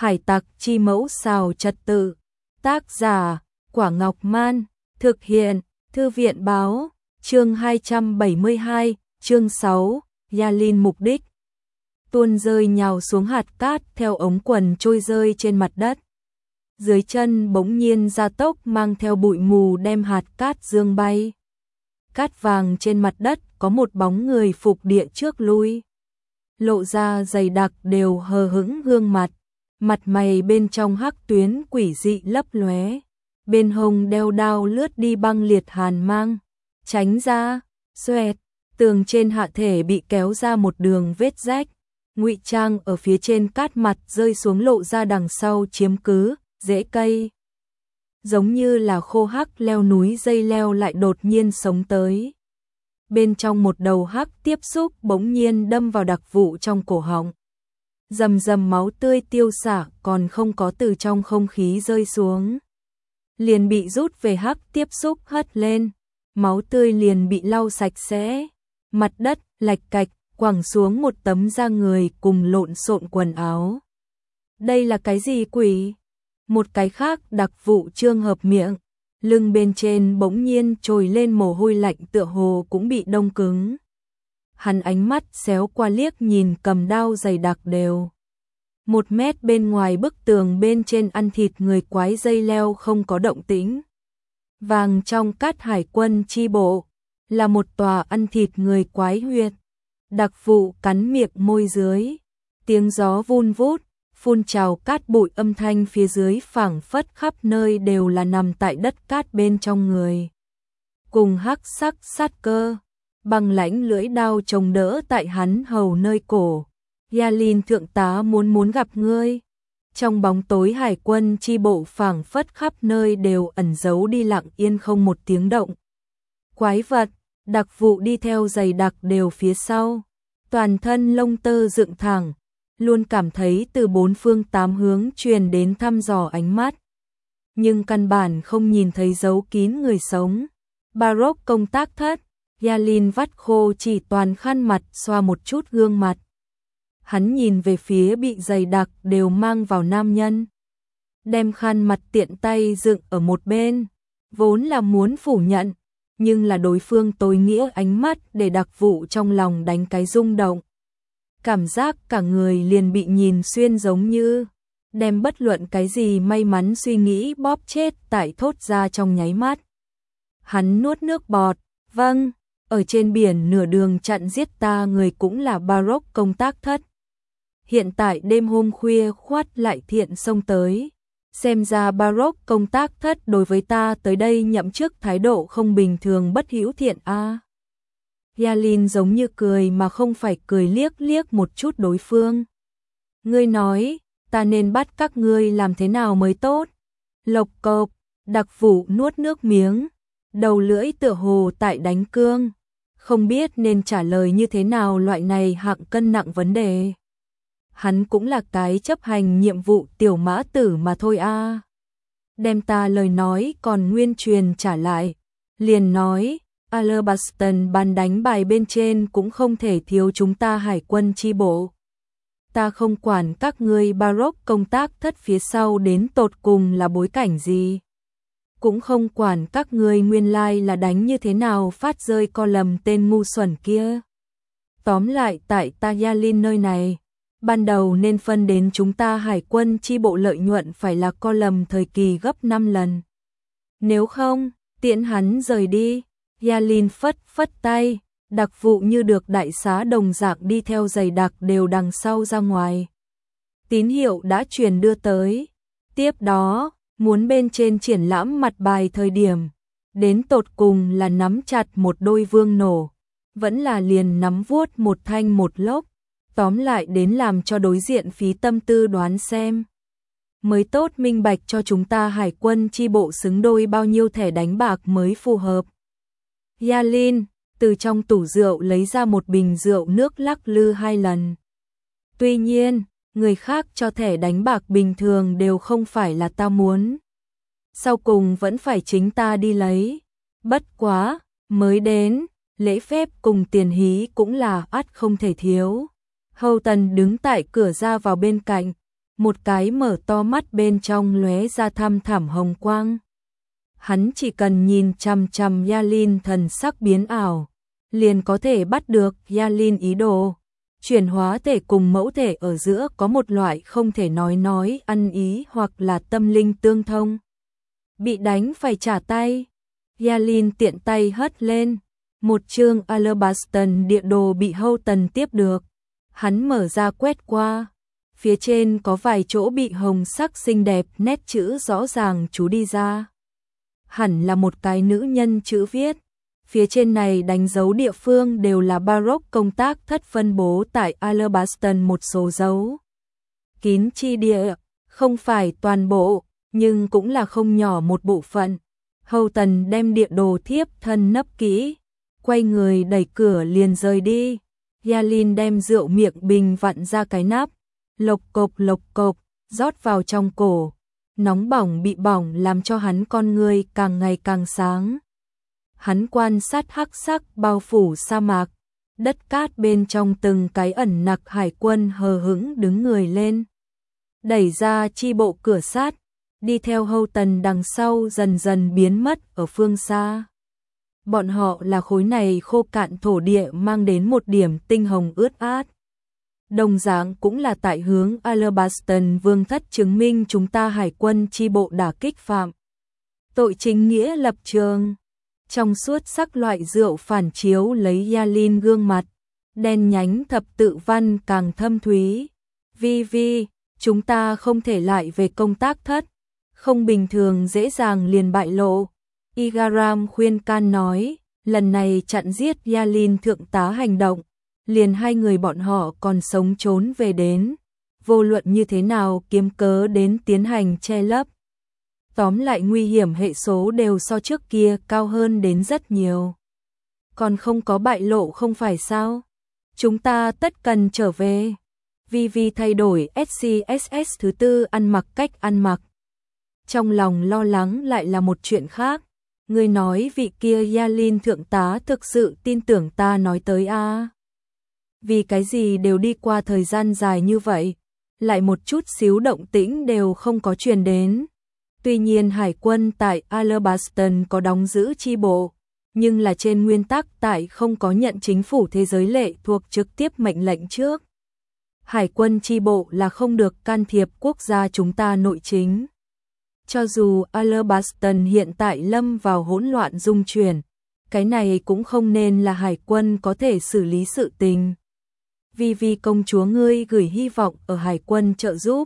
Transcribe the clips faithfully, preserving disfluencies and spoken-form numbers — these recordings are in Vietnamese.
Hải tặc chi mẫu xào trật tự. Tác giả, Quả Ngọc Man. Thực hiện, Thư viện báo. Chương hai trăm bảy mươi hai, chương sáu, Yalin mục đích. Tuôn rơi nhào xuống hạt cát theo ống quần trôi rơi trên mặt đất. Dưới chân bỗng nhiên gia tốc mang theo bụi mù đem hạt cát dương bay. Cát vàng trên mặt đất có một bóng người phục địa trước lui. Lộ ra dày đặc đều hờ hững gương mặt. Mặt mày bên trong hắc tuyến quỷ dị lấp lóe. Bên hông đeo đao lướt đi băng liệt hàn mang. Tránh ra, xoẹt, tường trên hạ thể bị kéo ra một đường vết rách. Ngụy trang ở phía trên cát mặt rơi xuống lộ ra đằng sau chiếm cứ, rễ cây. Giống như là khô hắc leo núi dây leo lại đột nhiên sống tới. Bên trong một đầu hắc tiếp xúc bỗng nhiên đâm vào đặc vụ trong cổ họng. Rầm rầm máu tươi tiêu xả còn không có từ trong không khí rơi xuống. Liền bị rút về hắc tiếp xúc hất lên. Máu tươi liền bị lau sạch sẽ. Mặt đất lạch cạch quẳng xuống một tấm da người cùng lộn xộn quần áo. Đây là cái gì quỷ? Một cái khác đặc vụ trương hợp miệng. Lưng bên trên bỗng nhiên trồi lên mồ hôi lạnh tựa hồ cũng bị đông cứng. Hắn ánh mắt xéo qua liếc nhìn cầm đao dày đặc đều. Một mét bên ngoài bức tường bên trên ăn thịt người quái dây leo không có động tĩnh. Vàng trong cát hải quân chi bộ là một tòa ăn thịt người quái huyệt. Đặc vụ cắn miệng môi dưới. Tiếng gió vun vút, phun trào cát bụi âm thanh phía dưới phảng phất khắp nơi đều là nằm tại đất cát bên trong người. Cùng hắc sắc sát cơ, băng lãnh lưỡi đao chống đỡ tại hắn hầu nơi cổ. Yalin thượng tá muốn muốn gặp ngươi. Trong bóng tối hải quân chi bộ phảng phất khắp nơi đều ẩn giấu đi lặng yên không một tiếng động. Quái vật, đặc vụ đi theo dày đặc đều phía sau. Toàn thân lông tơ dựng thẳng. Luôn cảm thấy từ bốn phương tám hướng truyền đến thăm dò ánh mắt. Nhưng căn bản không nhìn thấy dấu kín người sống. Baroque công tác thất, Yalin vắt khô chỉ toàn khăn mặt xoa một chút gương mặt. Hắn nhìn về phía bị dày đặc đều mang vào nam nhân. Đem khăn mặt tiện tay dựng ở một bên. Vốn là muốn phủ nhận, nhưng là đối phương tối nghĩa ánh mắt để đặc vụ trong lòng đánh cái rung động. Cảm giác cả người liền bị nhìn xuyên giống như đem bất luận cái gì may mắn suy nghĩ bóp chết tại thốt ra trong nháy mắt. Hắn nuốt nước bọt, vâng, ở trên biển nửa đường chặn giết ta người cũng là Baroque công tác thất. Hiện tại đêm hôm khuya khoát lại thiện xông tới. Xem ra Baroque công tác thất đối với ta tới đây nhậm chức thái độ không bình thường bất hữu thiện a. À. Yalin giống như cười mà không phải cười liếc liếc một chút đối phương. Ngươi nói, ta nên bắt các ngươi làm thế nào mới tốt? Lộc cộc, đặc vụ nuốt nước miếng, đầu lưỡi tựa hồ tại đánh cương. Không biết nên trả lời như thế nào loại này hạng cân nặng vấn đề. Hắn cũng là cái chấp hành nhiệm vụ tiểu mã tử mà thôi a. À. Đem ta lời nói còn nguyên truyền trả lại. Liền nói, Alabaston ban đánh bài bên trên cũng không thể thiếu chúng ta hải quân chi bộ. Ta không quản các ngươi Baroque công tác thất phía sau đến tột cùng là bối cảnh gì. Cũng không quản các ngươi nguyên lai là đánh như thế nào phát rơi co lầm tên ngu xuẩn kia. Tóm lại tại ta Yalin nơi này, ban đầu nên phân đến chúng ta hải quân chi bộ lợi nhuận phải là co lầm thời kỳ gấp năm lần. Nếu không, tiễn hắn rời đi. Yalin phất phất tay, đặc vụ như được đại xá đồng dạng đi theo dày đặc đều đằng sau ra ngoài. Tín hiệu đã truyền đưa tới. Tiếp đó, muốn bên trên triển lãm mặt bài thời điểm, đến tột cùng là nắm chặt một đôi vương nổ, vẫn là liền nắm vuốt một thanh một lốc, tóm lại đến làm cho đối diện phí tâm tư đoán xem. Mới tốt minh bạch cho chúng ta hải quân chi bộ xứng đôi bao nhiêu thẻ đánh bạc mới phù hợp. Yalin, từ trong tủ rượu lấy ra một bình rượu nước lắc lư hai lần. Tuy nhiên, người khác cho thẻ đánh bạc bình thường đều không phải là ta muốn. Sau cùng vẫn phải chính ta đi lấy. Bất quá, mới đến, lễ phép cùng tiền hí cũng là ắt không thể thiếu. Hầu Tần đứng tại cửa ra vào bên cạnh, một cái mở to mắt bên trong lóe ra thăm thẳm hồng quang. Hắn chỉ cần nhìn chằm chằm Yalin thần sắc biến ảo, liền có thể bắt được Yalin ý đồ. Chuyển hóa thể cùng mẫu thể ở giữa có một loại không thể nói nói ăn ý hoặc là tâm linh tương thông. Bị đánh phải trả tay. Yalin tiện tay hất lên. Một chương Alabaston địa đồ bị Houghton tiếp được. Hắn mở ra quét qua. Phía trên có vài chỗ bị hồng sắc xinh đẹp, nét chữ rõ ràng chú đi ra. Hẳn là một cái nữ nhân chữ viết. Phía trên này đánh dấu địa phương đều là Baroque công tác thất phân bố tại Alabaston một số dấu. Kín chi địa, không phải toàn bộ, nhưng cũng là không nhỏ một bộ phận. Houghton đem địa đồ thiếp thân nấp kỹ, quay người đẩy cửa liền rời đi. Yalin đem rượu miệng bình vặn ra cái nắp, lộc cộc lộc cộc, rót vào trong cổ. Nóng bỏng bị bỏng làm cho hắn con người càng ngày càng sáng. Hắn quan sát hắc sắc bao phủ sa mạc, đất cát bên trong từng cái ẩn nặc hải quân hờ hững đứng người lên. Đẩy ra chi bộ cửa sát, đi theo Houghton đằng sau dần dần biến mất ở phương xa. Bọn họ là khối này khô cạn thổ địa mang đến một điểm tinh hồng ướt át. Đồng dạng cũng là tại hướng Alabaston vương thất chứng minh chúng ta hải quân chi bộ đả kích phạm tội chính nghĩa lập trường. Trong suốt sắc loại rượu phản chiếu lấy Yalin gương mặt, đen nhánh thập tự văn càng thâm thúy. Vi Vi, chúng ta không thể lại về công tác thất, không bình thường dễ dàng liền bại lộ. Igaram khuyên can nói, lần này chặn giết Yalin thượng tá hành động, liền hai người bọn họ còn sống trốn về đến, vô luận như thế nào kiếm cớ đến tiến hành che lấp. Tóm lại nguy hiểm hệ số đều so trước kia cao hơn đến rất nhiều. Còn không có bại lộ không phải sao? Chúng ta tất cần trở về. Vi Vi thay đổi ét xê ét ét thứ tư ăn mặc cách ăn mặc. Trong lòng lo lắng lại là một chuyện khác. Người nói vị kia Yalin thượng tá thực sự tin tưởng ta nói tới a? À? Vì cái gì đều đi qua thời gian dài như vậy, lại một chút xíu động tĩnh đều không có truyền đến. Tuy nhiên hải quân tại Alabaston có đóng giữ chi bộ, nhưng là trên nguyên tắc tại không có nhận chính phủ thế giới lệ thuộc trực tiếp mệnh lệnh trước. Hải quân chi bộ là không được can thiệp quốc gia chúng ta nội chính. Cho dù Alabaston hiện tại lâm vào hỗn loạn dung chuyển, cái này cũng không nên là hải quân có thể xử lý sự tình. Vì vì công chúa ngươi gửi hy vọng ở hải quân trợ giúp.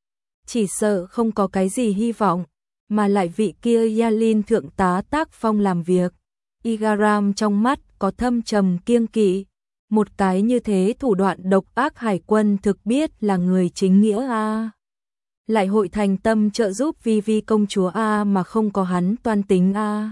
Chỉ sợ không có cái gì hy vọng, mà lại vị kia Yalin thượng tá tác phong làm việc. Igaram trong mắt có thâm trầm kiêng kỵ. Một cái như thế thủ đoạn độc ác hải quân thực biết là người chính nghĩa a. À. Lại hội thành tâm trợ giúp Vi Vi công chúa a à mà không có hắn toan tính a. À.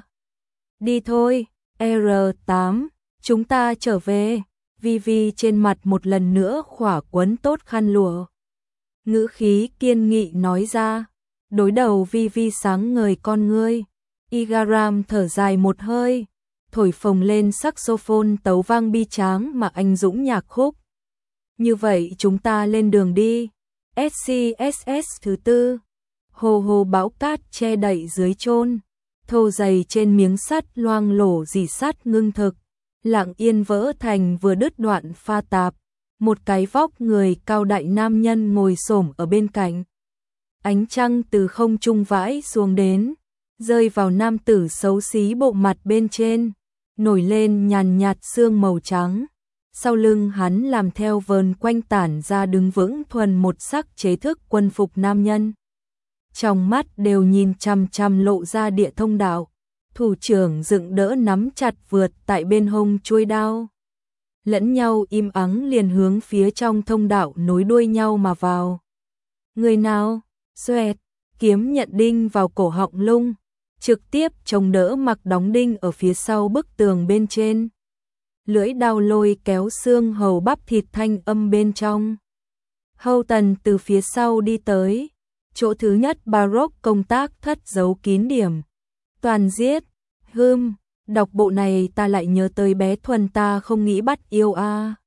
Đi thôi, R tám, chúng ta trở về. Vi Vi trên mặt một lần nữa khỏa quấn tốt khăn lụa. Ngữ khí kiên nghị nói ra. Đối đầu Vi Vi sáng ngời con ngươi. Igaram thở dài một hơi, thổi phồng lên saxophone tấu vang bi tráng mà anh dũng nhạc khúc. Như vậy chúng ta lên đường đi. ét xê ét ét thứ tư. Hồ hồ bão cát che đậy dưới chôn, thô dày trên miếng sắt loang lổ dỉ sắt ngưng thực, lặng yên vỡ thành vừa đứt đoạn pha tạp. Một cái vóc người cao đại nam nhân ngồi xổm ở bên cạnh. Ánh trăng từ không trung vãi xuống đến, rơi vào nam tử xấu xí bộ mặt bên trên, nổi lên nhàn nhạt sương màu trắng. Sau lưng hắn làm theo vờn quanh tản ra đứng vững thuần một sắc chế thức quân phục nam nhân. Trong mắt đều nhìn chằm chằm lộ ra địa thông đạo, thủ trưởng dựng đỡ nắm chặt vượt tại bên hông chuôi đao. Lẫn nhau im ắng liền hướng phía trong thông đạo nối đuôi nhau mà vào. Người nào? Xoẹt, kiếm nhận đinh vào cổ họng lung, trực tiếp chống đỡ mặc đóng đinh ở phía sau bức tường bên trên. Lưỡi đao lôi kéo xương hầu bắp thịt thanh âm bên trong. Houghton từ phía sau đi tới, chỗ thứ nhất Baroque công tác thất giấu kín điểm. Toàn giết, hưm, đọc bộ này ta lại nhớ tới bé Thuần ta không nghĩ bắt yêu a. À.